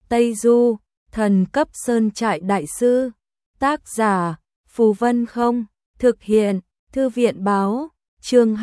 Tây Du, thần cấp sơn trại đại sư. Tác giả, Phù Vân Không. Thực hiện, Thư viện báo. Chương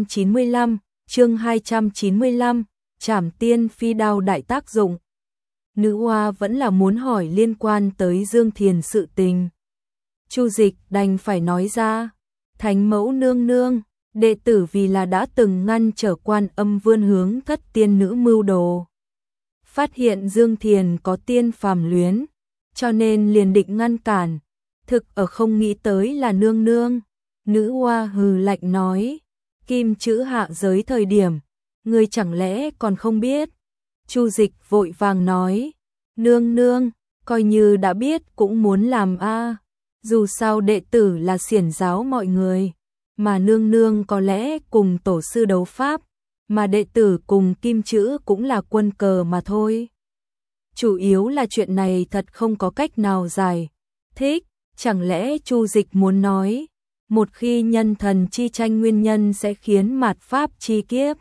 295, Trảm Tiên Phi Đao đại tác dụng. Nữ oa vẫn là muốn hỏi liên quan tới Dương Thiền sự tình. Chu Dịch đành phải nói ra, Thánh mẫu nương nương, đệ tử vì là đã từng ngăn trở Quan Âm vươn hướng thất tiên nữ mưu đồ. Phát hiện Dương Thiền có tiên phàm luyến, cho nên liền định ngăn cản, thực ở không nghĩ tới là nương nương. Nữ oa hừ lạnh nói, kim chữ hạ giới thời điểm, ngươi chẳng lẽ còn không biết? Chu Dịch vội vàng nói, nương nương, coi như đã biết cũng muốn làm a. Dù sao đệ tử là xiển giáo mọi người, mà nương nương có lẽ cùng tổ sư đấu pháp, mà đệ tử cùng kim chữ cũng là quân cờ mà thôi. Chủ yếu là chuyện này thật không có cách nào giải thích, chẳng lẽ Chu Dịch muốn nói, một khi nhân thần chi tranh nguyên nhân sẽ khiến mạt pháp chi kiếp.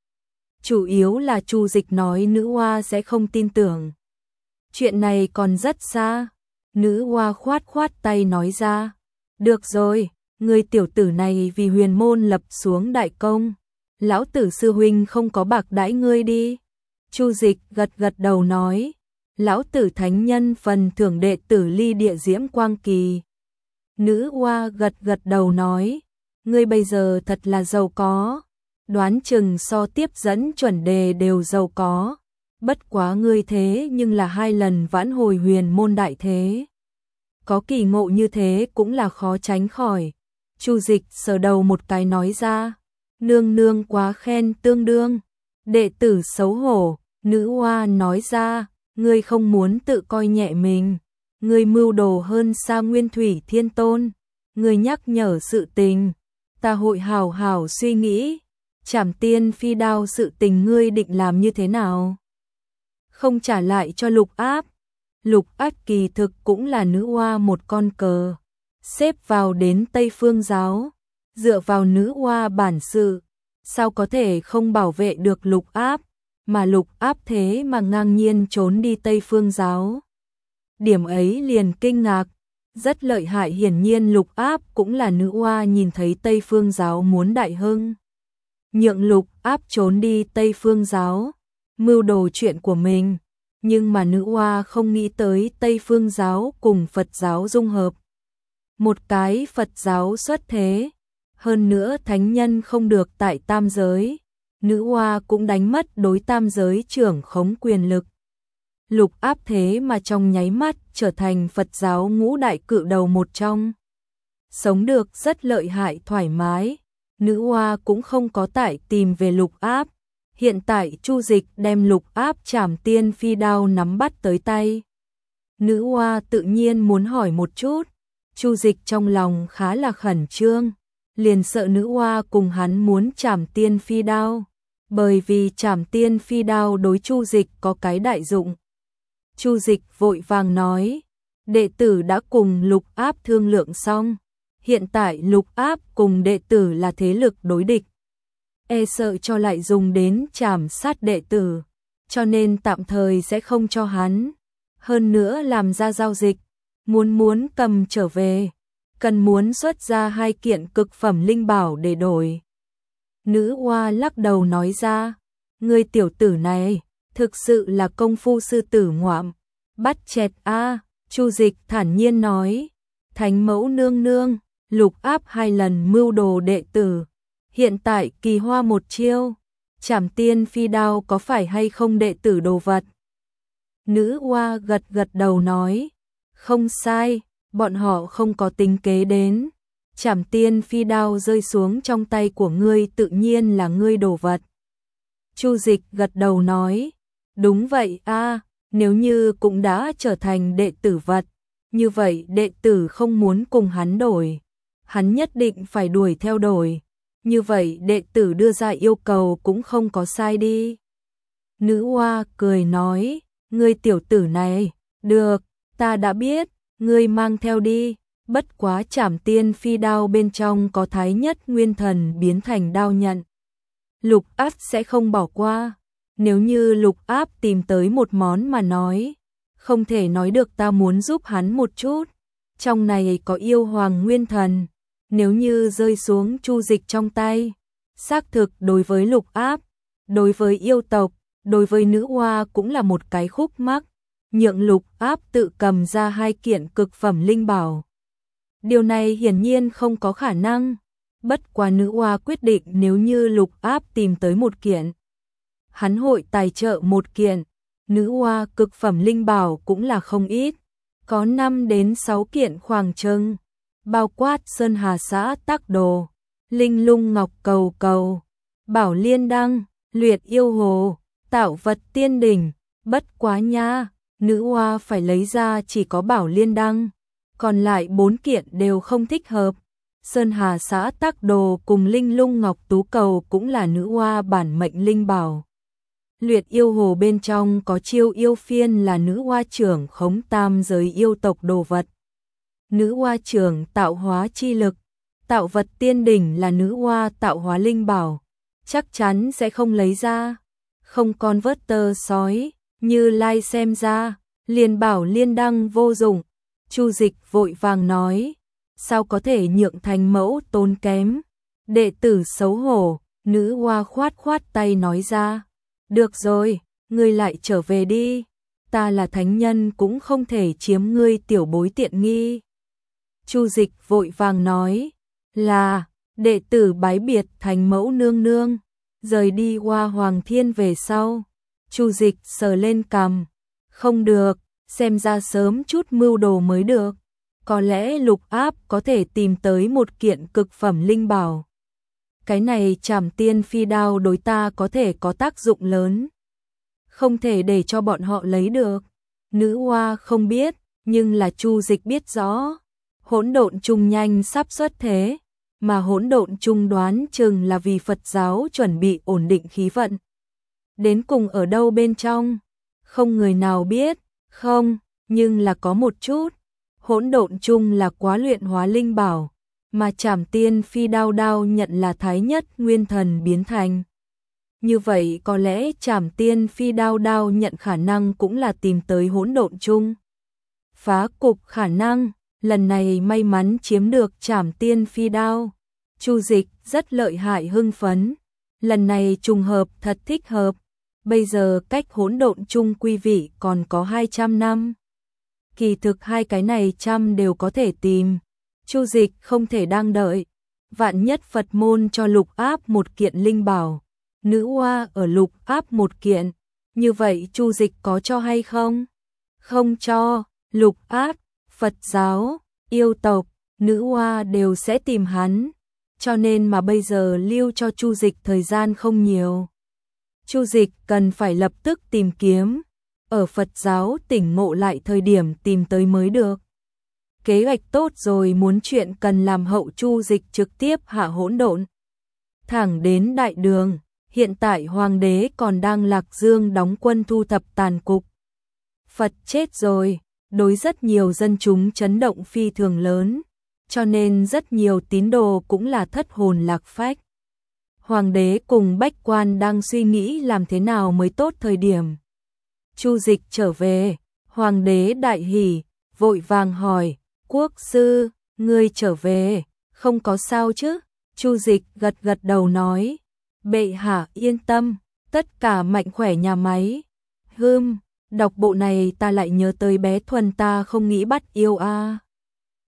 Chủ yếu là Chu Dịch nói nữ oa sẽ không tin tưởng. Chuyện này còn rất xa. Nữ oa khoát khoát tay nói ra, được rồi, người tiểu tử này vì huyền môn lập xuống đại công, lão tử sư huynh không có bạc đãi ngươi đi. Chu Dịch gật gật đầu nói, lão tử thánh nhân phần thưởng đệ tử ly địa diễm quang kỳ. Nữ oa gật gật đầu nói, ngươi bây giờ thật là giàu có, đoán chừng so tiếp dẫn chuẩn đề đều giàu có. Bất quá ngươi thế nhưng là 2 lần vãn hồi huyền môn đại thế. Có kỳ ngộ như thế cũng là khó tránh khỏi. Chu Dịch sờ đầu một cái nói ra, nương nương quá khen tương đương. Đệ tử xấu hổ. Nữ oa nói ra, ngươi không muốn tự coi nhẹ mình. Ngươi mưu đồ hơn xa Nguyên Thủy Thiên Tôn. Ngươi nhắc nhở sự tình, ta hội hào hào suy nghĩ. Trảm Tiên Phi Đao sự tình ngươi định làm như thế nào? Không trả lại cho Lục Áp. Lục Áp kỳ thực cũng là nữ oa một con cờ, xếp vào đến Tây Phương giáo, dựa vào nữ oa bản sự, sao có thể không bảo vệ được Lục Áp, mà Lục Áp thế mà ngang nhiên trốn đi Tây Phương giáo. Điểm ấy liền kinh ngạc, rất lợi hại, hiển nhiên Lục Áp cũng là nữ oa nhìn thấy Tây Phương giáo muốn đại hưng, nhượng Lục Áp trốn đi Tây Phương giáo, mưu đồ chuyện của mình. Nhưng mà nữ oa không nghĩ tới Tây Phương giáo cùng Phật giáo dung hợp. Một cái Phật giáo xuất thế, hơn nữa thánh nhân không được tại tam giới, nữ oa cũng đánh mất đối tam giới trưởng khống quyền lực. Lục Áp thế mà trong nháy mắt trở thành Phật giáo ngũ đại cự đầu một trong. Sống được rất lợi hại thoải mái, nữ oa cũng không có tại tìm về Lục Áp. Hiện tại Chu Dịch đem Lục Áp Trảm Tiên Phi Đao nắm bắt tới tay. Nữ oa tự nhiên muốn hỏi một chút, Chu Dịch trong lòng khá là khẩn trương, liền sợ nữ oa cùng hắn muốn Trảm Tiên Phi Đao, bởi vì Trảm Tiên Phi Đao đối Chu Dịch có cái đại dụng. Chu Dịch vội vàng nói, đệ tử đã cùng Lục Áp thương lượng xong, hiện tại Lục Áp cùng đệ tử là thế lực đối địch. E sợ cho lại dùng đến trảm sát đệ tử, cho nên tạm thời sẽ không cho hắn. Hơn nữa làm ra giao dịch, muốn cầm trở về, cần muốn xuất ra 2 kiện cực phẩm linh bảo để đổi. Nữ oa lắc đầu nói ra, ngươi tiểu tử này, thực sự là công phu sư tử ngoạm, bắt chẹt a. Chu Dịch thản nhiên nói, thánh mẫu nương nương, Lục Áp 2 lần mưu đồ đệ tử. Hiện tại kỳ hoa một chiêu, Trảm Tiên Phi Đao có phải hay không đệ tử đồ vật? Nữ oa gật gật đầu nói, không sai, bọn họ không có tính kế đến. Trảm Tiên Phi Đao rơi xuống trong tay của ngươi tự nhiên là ngươi đồ vật. Chu Dịch gật đầu nói, đúng vậy a, nếu như cũng đã trở thành đệ tử vật, như vậy đệ tử không muốn cùng hắn đổi, hắn nhất định phải đuổi theo đổi. Như vậy đệ tử đưa ra yêu cầu cũng không có sai đi. Nữ oa cười nói, ngươi tiểu tử này, được, ta đã biết, ngươi mang theo đi, bất quá Trảm Tiên Phi Đao bên trong có Thái Nhất Nguyên Thần biến thành đao nhận. Lục Áp sẽ không bỏ qua, nếu như Lục Áp tìm tới một món mà nói, không thể nói được ta muốn giúp hắn một chút. Trong này có yêu hoàng nguyên thần, nếu như rơi xuống Chu Dịch trong tay, xác thực đối với Lục Áp, đối với yêu tộc, đối với nữ hoa cũng là một cái khúc mắc, nhượng Lục Áp tự cầm ra 2 kiện cực phẩm linh bảo. Điều này hiển nhiên không có khả năng, bất quá nữ hoa quyết định nếu như Lục Áp tìm tới 1 kiện, hắn hội tài trợ 1 kiện, nữ hoa cực phẩm linh bảo cũng là không ít, có 5 đến 6 kiện khoảng chừng, bao quát Sơn Hà Xã Tắc Đồ, Linh Lung Ngọc Cầu Cầu, Bảo Liên Đăng, Luyện Yêu Hồ, Tạo Vật Tiên Đỉnh, bất quá nha, nữ hoa phải lấy ra chỉ có Bảo Liên Đăng, còn lại 4 kiện đều không thích hợp. Sơn Hà Xã Tắc Đồ cùng Linh Lung Ngọc Tú Cầu cũng là nữ hoa bản mệnh linh bảo. Luyện Yêu Hồ bên trong có Chiêu Yêu Phiên là nữ hoa trưởng khống tam giới yêu tộc đồ vật. Nữ hoa trưởng tạo hóa chi lực, Tạo Vật Tiên Đỉnh là nữ hoa tạo hóa linh bảo, chắc chắn sẽ không lấy ra. Không con vớt tơ sói, Như Lai xem ra, liền Bảo Liên Đăng vô dụng. Chu Dịch vội vàng nói, sao có thể nhượng thành mẫu tốn kém. Đệ tử xấu hổ, nữ hoa khoát khoát tay nói ra, được rồi, ngươi lại trở về đi, ta là thánh nhân cũng không thể chiếm ngươi tiểu bối tiện nghi. Chu Dịch vội vàng nói, là, đệ tử bái biệt thành mẫu nương nương, rời đi Hoa Hoàng Thiên về sau. Chu Dịch sờ lên cằm, không được, xem ra sớm chút mưu đồ mới được, có lẽ Lục Áp có thể tìm tới 1 kiện cực phẩm linh bảo. Cái này Trảm Tiên Phi Đao đối ta có thể có tác dụng lớn, không thể để cho bọn họ lấy được. Nữ hoa không biết, nhưng là Chu Dịch biết rõ, Hỗn Độn Trung nhanh sắp xuất thế, mà Hỗn Độn Trung đoán chừng là vì Phật giáo chuẩn bị ổn định khí vận. Đến cùng ở đâu bên trong, không người nào biết, không, nhưng là có một chút, Hỗn Độn Trung là quá luyện hóa linh bảo, mà Trảm Tiên Phi Đao đao nhận là Thái Nhất Nguyên Thần biến thành. Như vậy có lẽ Trảm Tiên Phi Đao đao nhận khả năng cũng là tìm tới Hỗn Độn Trung. Phá cục khả năng, lần này may mắn chiếm được Trảm Tiên Phi Đao. Chu Dịch rất lợi hại hưng phấn, lần này trùng hợp thật thích hợp, bây giờ cách Hỗn Độn Trung quy vị còn có 200 năm. Kỳ thực 2 cái này trăm đều có thể tìm. Chu Dịch không thể đang đợi, vạn nhất Phật môn cho Lục Áp 1 kiện linh bảo, nữ hoa ở Lục Áp 1 kiện, như vậy Chu Dịch có cho hay không? Không cho, Lục Áp, Phật giáo, yêu tộc, nữ hoa đều sẽ tìm hắn, cho nên mà bây giờ lưu cho Chu Dịch thời gian không nhiều. Chu Dịch cần phải lập tức tìm kiếm, ở Phật giáo tỉnh ngộ lại thời điểm tìm tới mới được. Kế hoạch tốt rồi, muốn chuyện cần làm hậu Chu Dịch trực tiếp hạ hỗn độn. Thẳng đến đại đường, hiện tại hoàng đế còn đang Lạc Dương đóng quân thu thập tàn cục. Phật chết rồi, đối rất nhiều dân chúng chấn động phi thường lớn, cho nên rất nhiều tín đồ cũng là thất hồn lạc phách. Hoàng đế cùng bách quan đang suy nghĩ làm thế nào mới tốt thời điểm. Chu Dịch trở về, hoàng đế đại hỉ, vội vàng hỏi, quốc sư, ngươi trở về, không có sao chứ? Chu Dịch gật gật đầu nói, bệ hạ yên tâm, tất cả mạnh khỏe nhà máy. Đọc bộ này ta lại nhớ tới bé Thuần ta không nghĩ bắt yêu a.